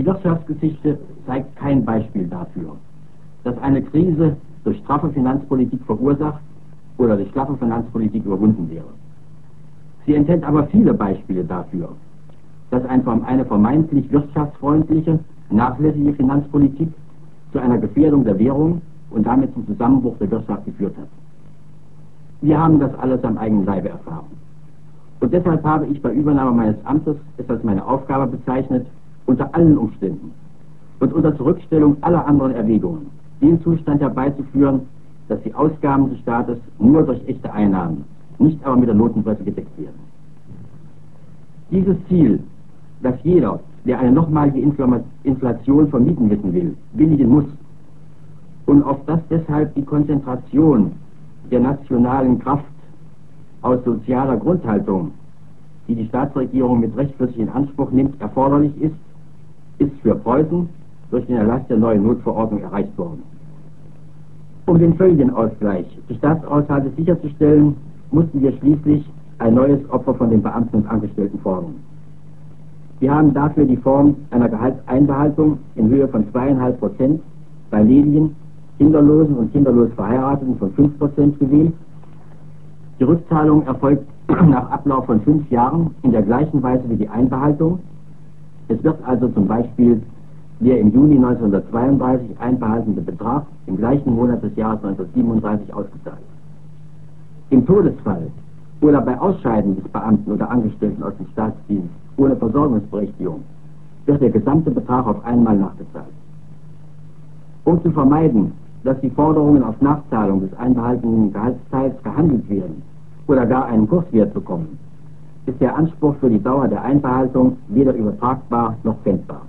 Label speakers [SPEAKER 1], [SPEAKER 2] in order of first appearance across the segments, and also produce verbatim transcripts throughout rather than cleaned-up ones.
[SPEAKER 1] Wirtschaftsgeschichte zeigt kein Beispiel dafür, dass eine Krise durch straffe Finanzpolitik verursacht oder durch schlaffe Finanzpolitik überwunden wäre. Sie enthält aber viele Beispiele dafür, dass eine vermeintlich wirtschaftsfreundliche, nachlässige Finanzpolitik zu einer Gefährdung der Währung und damit zum Zusammenbruch der Wirtschaft geführt hat. Wir haben das alles am eigenen Leibe erfahren. Und deshalb habe ich bei Übernahme meines Amtes es als meine Aufgabe bezeichnet, unter allen Umständen und unter Zurückstellung aller anderen Erwägungen den Zustand herbeizuführen, dass die Ausgaben des Staates nur durch echte Einnahmen, nicht aber mit der Notenpresse gedeckt werden. Dieses Ziel, das jeder, der eine nochmalige Inflation vermieden wissen will, billigen muss und auf das deshalb die Konzentration der nationalen Kraft aus sozialer Grundhaltung, die die Staatsregierung mit Recht für sich in Anspruch nimmt, erforderlich ist, ist für Preußen durch den Erlass der neuen Notverordnung erreicht worden. Um den völligen Ausgleich des Staatshaushaltes sicherzustellen, mussten wir schließlich ein neues Opfer von den Beamten und Angestellten fordern. Wir haben dafür die Form einer Gehaltseinbehaltung in Höhe von zweieinhalb Prozent bei ledigen, kinderlosen und kinderlos Verheirateten von fünf Prozent gewählt. Die Rückzahlung erfolgt nach Ablauf von fünf Jahren in der gleichen Weise wie die Einbehaltung. Es wird also zum Beispiel der im Juni neunzehnhundertzweiunddreißig einbehaltene Betrag im gleichen Monat des Jahres neunzehnhundertsiebenunddreißig ausgezahlt. Im Todesfall oder bei Ausscheiden des Beamten oder Angestellten aus dem Staatsdienst ohne Versorgungsberechtigung wird der gesamte Betrag auf einmal nachgezahlt. Um zu vermeiden, dass die Forderungen auf Nachzahlung des einbehaltenen Gehaltsteils gehandelt werden oder gar einen Kurswert bekommen, ist der Anspruch für die Dauer der Einbehaltung weder übertragbar noch pfändbar.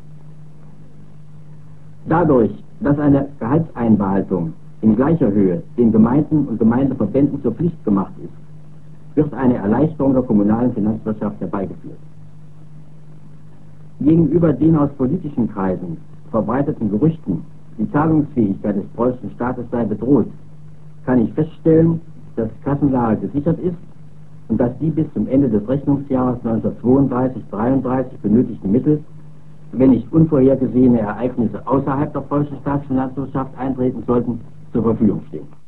[SPEAKER 1] Dadurch, dass eine Gehaltseinbehaltung in gleicher Höhe den Gemeinden und Gemeindeverbänden zur Pflicht gemacht ist, wird eine Erleichterung der kommunalen Finanzwirtschaft herbeigeführt. Gegenüber den aus politischen Kreisen verbreiteten Gerüchten, die Zahlungsfähigkeit des preußischen Staates sei bedroht, kann ich feststellen, dass Kassenlage gesichert ist und dass die bis zum Ende des Rechnungsjahres neunzehnhundertzweiunddreißig dreiunddreißig benötigten Mittel, wenn nicht unvorhergesehene Ereignisse außerhalb der preußischen Staatsfinanzwirtschaft eintreten sollten, zur Verfügung stehen.